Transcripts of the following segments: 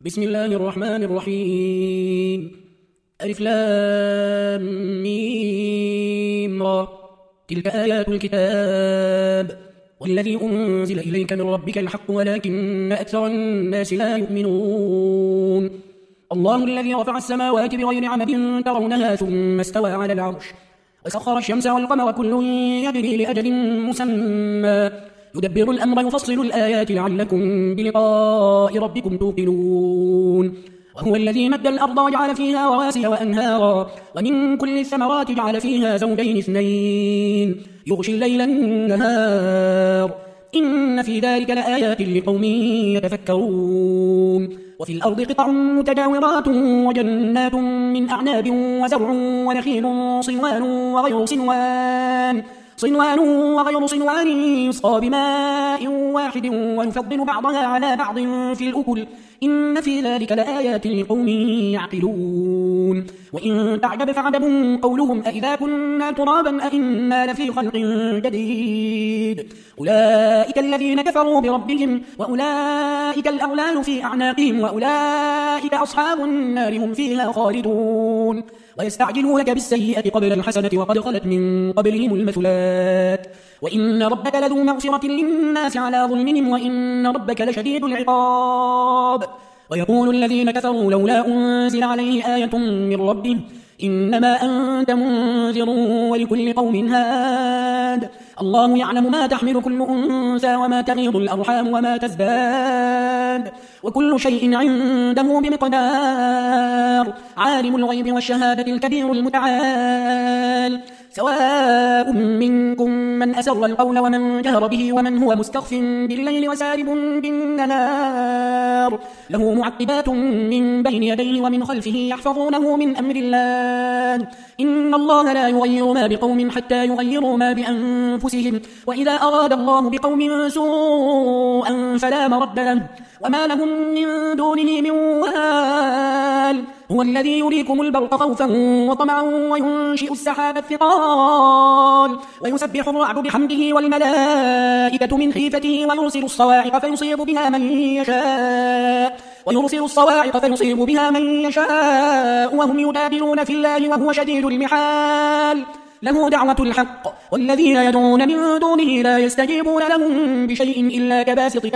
بسم الله الرحمن الرحيم. ألف لام ميم را. تلك آيات الكتاب والذي أنزل إليك من ربك الحق ولكن أكثر الناس لا يؤمنون. الله الذي رفع السماوات بغير عمد ترونها ثم استوى على العرش وسخر الشمس والقمر كل يجري لأجل مسمى يدبر الأمر يفصل الآيات لعلكم بلقاء ربكم توقنون. وهو الذي مد الأرض وجعل فيها رواسي وأنهارا ومن كل الثمرات جعل فيها زوجين اثنين يغشي الليل النهار إن في ذلك لآيات لقوم يتفكرون. وفي الأرض قطع متجاورات وجنات من أعناب وزرع ونخيل صنوان وغير صنوان يسقى بماء واحد ونفضل بعضها على بعض في الأكل إن في ذلك لآيات لقوم يعقلون. وإن تعجب فعجب قولهم أإذا كنا ترابا أإنا لفي خلق جديد أولئك الذين كفروا بربهم وأولئك الأغلال في أعناقهم وأولئك أصحاب النار هم فيها خالدون. ويستعجلونك بالسيئة قبل الحسنة وقد خلت من قبلهم المثلات وإن ربك لذو مغفرة للناس على ظلمهم وإن ربك لشديد العقاب. ويقول الذين كفروا لولا أنزل عليه آية من ربه إنما أنت منذر ولكل قوم هاد الله يعلم ما تحمل كل أنثى وما تغيض الأرحام وما تزداد وكل شيء عنده بمقدار. عالم الغيب والشهادة الكبير المتعال سواء منكم من أسر القول ومن جهر به ومن هو مستخف بالليل وسارب بالنهار له معقبات من بين يديه ومن خلفه يحفظونه من أمر الله إن الله لا يغير ما بقوم حتى يغيروا ما بأنفسهم وإذا أراد الله بقوم سوءا فلا مرد له وما لهم من دونه من وال. هو الذي يريكم البرق خوفا وطمعا وينشئ السحاب الثقال ويسبح الرعد بحمده والملائكة من خيفته ويرسل الصواعق فيصيب بها من يشاء وهم يجادلون في الله وهو شديد المحال. له دعوة الحق والذين يدعون من دونه لا يستجيبون لهم بشيء إلا كباسط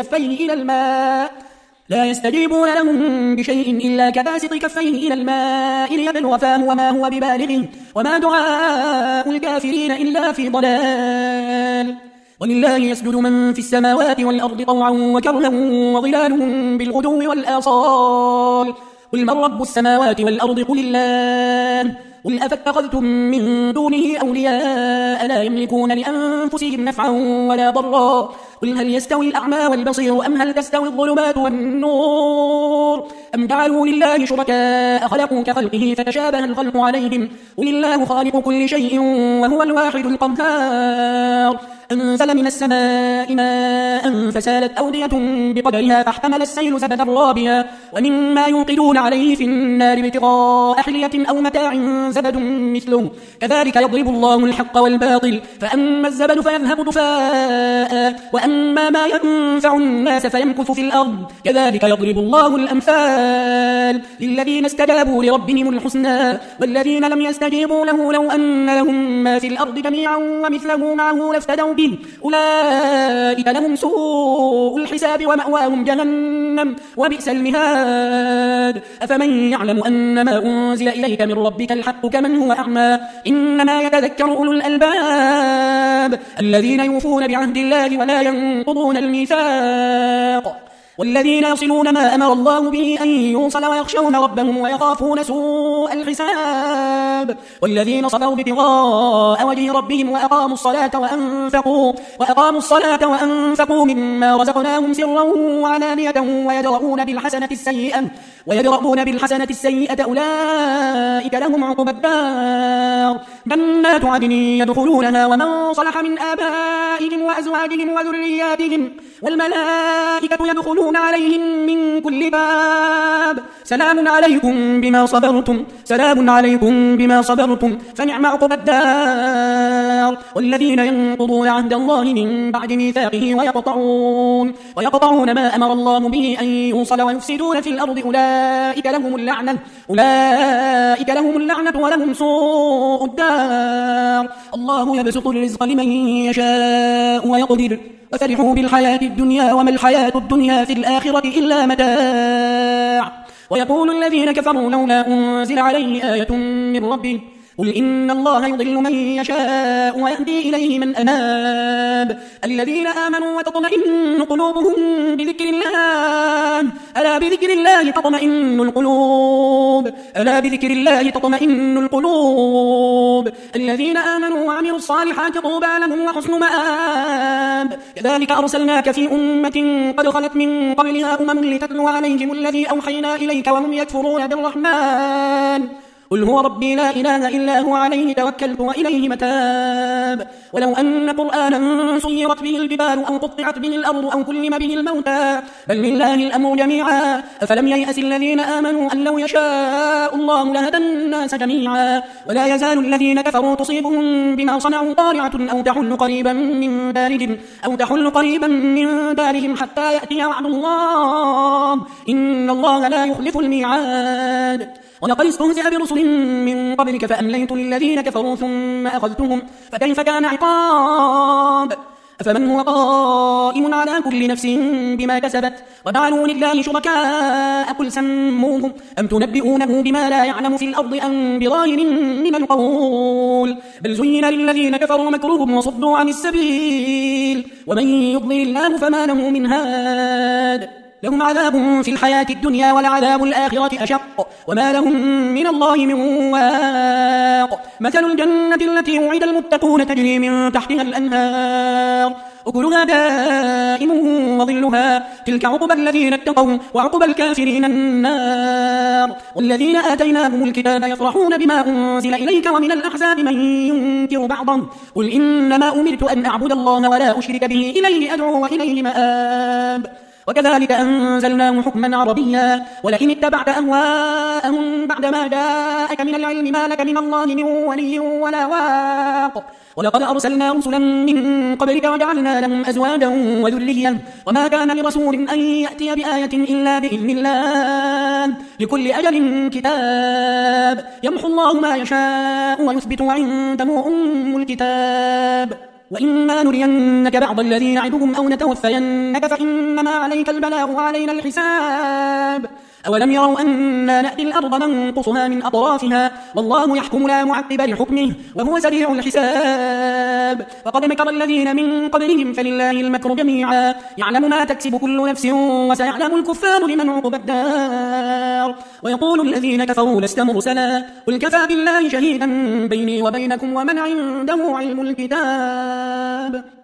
كفيه إلى الماء ليبلغ فاه وما هو ببالغه وما دعاء الكافرين إلا في ضلال. ولله يسجد من في السماوات والأرض طوعا وكرها وظلالهم بالغدو والآصال. قل من رب السماوات والأرض قل الله قل أفاتخذتم من دونه أولياء لا يملكون لأنفسهم نفعا ولا ضرا قل هل يستوي الأعمى والبصير أم هل تستوي الظلمات والنور أم جعلوا لله شركاء خلقوا كخلقه فتشابه الخلق عليهم قل الله خالق كل شيء وهو الواحد القهار. أنزل من السماء ماء فسالت أودية بقدرها فاحتمل السيل زبدا رابيا ومما يوقدون عليه في النار ابتغاء حلية أو متاع زبد مثله كذلك يضرب الله الحق والباطل فأما الزبد فيذهب دفاء وأما ما ينفع الناس فيمكث في الأرض كذلك يضرب الله الأمثال للذين استجابوا لربهم الحسنى والذين لم يستجيبوا له لو أن لهم ما في الأرض جميعا ومثله معه لافتدوا به أولئك لهم سوء الحساب ومأواهم جهنم وبئس المهاد. أفمن يعلم أن ما أنزل إليك من ربك الحق كمن هو أعمى إنما يتذكر أولو الألباب الذين يوفون بعهد الله ولا ينقضون الميثاق والذين يصلون ما أمر الله به أن يوصل ويخشون ربهم ويخافون سوء الحساب والذين صبروا ابتغاء وجه ربهم وأقاموا الصلاة وأنفقوا مما رزقناهم سرا وعلانية ويدرؤون بالحسنة السيئة أولئك لهم عقبى الدار جنات عدن يدخلونها ومن صلح من آبائهم وأزواجهم وذرياتهم والملائكة يدخلون يدخلون عليهم من كل باب سلام عليكم بما صبرتم فنعم عقبى الدار. والذين ينقضون عهد الله من بعد ميثاقه ويقطعون ما أمر الله به أن يوصل ويفسدون في الأرض أولئك لهم اللعنة ولهم سوء الدار. الله يبسط الرزق لمن يشاء ويقدر وفرحوا بالحياة الدنيا وما الحياة الدنيا في الآخرة إلا متاع. ويقول الذين كفروا لولا أنزل عليه آية من ربه قل إن الله يضل من يشاء ويهدي إليه من أناب. الذين آمنوا وتطمئن قلوبهم بذكر الله ألا بذكر الله تطمئن القلوب. الذين آمنوا وعملوا الصالحات طوبى لهم وحسن مآب. كذلك أرسلناك في أمة قد خلت من قبلها لتتلو عليهم الذي أوحينا إليك وهم يكفرون بالرحمن قل هو ربي لا إله إلا هو عليه توكلت وإليه متاب. ولو أن قرآنا سيرت به الجبال أو قطعت به الأرض أو كلم به الموتى بل لله الأمر جميعا أفلم ييأس الذين آمنوا أن لو يشاء الله لهدى الناس جميعا. ولا يزال الذين كفروا تصيبهم بما صنعوا قارعة أو تحل قريبا من دارهم حتى يأتي وعد الله إن الله لا يخلف الميعاد. ولقد استهزئ برسل من قبلك فأمليت للذين كفروا ثم أخذتهم فكيف كان عقاب. أفمن هو قائم على كل نفس بما كسبت وجعلوا لله شركاء قل سموهم أم تنبئونه بما لا يعلم في الأرض أم بظاهر من القول بل زين للذين كفروا مكرهم وصدوا عن السبيل ومن يضلل الله فما له من هاد. لهم عذاب في الحياة الدنيا ولعذاب الآخرة أشق وما لهم من الله من واق. مثل الجنة التي وعد المتقون تجري من تحتها الأنهار أكلها دائم وظلها تلك عقبى الذين اتقوا وعقبى الكافرين النار. والذين آتيناهم الكتاب يفرحون بما أنزل إليك ومن الأحزاب من ينكر بعضا قل إنما أمرت أن أعبد الله ولا أشرك به إليه أدعو وإليه مآب. وكذلك أنزلناه حكما عربيا ولئن اتبعت أهواءهم بعدما جاءك من العلم ما لك من الله من ولي ولا واق. ولقد أرسلنا رسلا من قبلك وجعلنا لهم أزواجا وذرية وما كان لرسول أن يأتي بآية إلا بإذن الله لكل أجل كتاب يمحو الله ما يشاء ويثبت وعنده أم الكتاب. وإما نرينك بعض الذي نعدهم أو نتوفينك فإنما عليك البلاغ وعلينا الحساب. أولم يروا أنا نأتي الأرض ننقصها من أطرافها والله يحكم لا معقب لحكمه وهو سريع الحساب. فقد مكر الذين من قبلهم فلله المكر جميعا يعلم ما تكسب كل نفس وسيعلم الكفار لمن عقبى الدار. ويقول الذين كفروا لست مرسلا قل كفى بالله شهيدا بيني وبينكم ومن عنده علم الكتاب.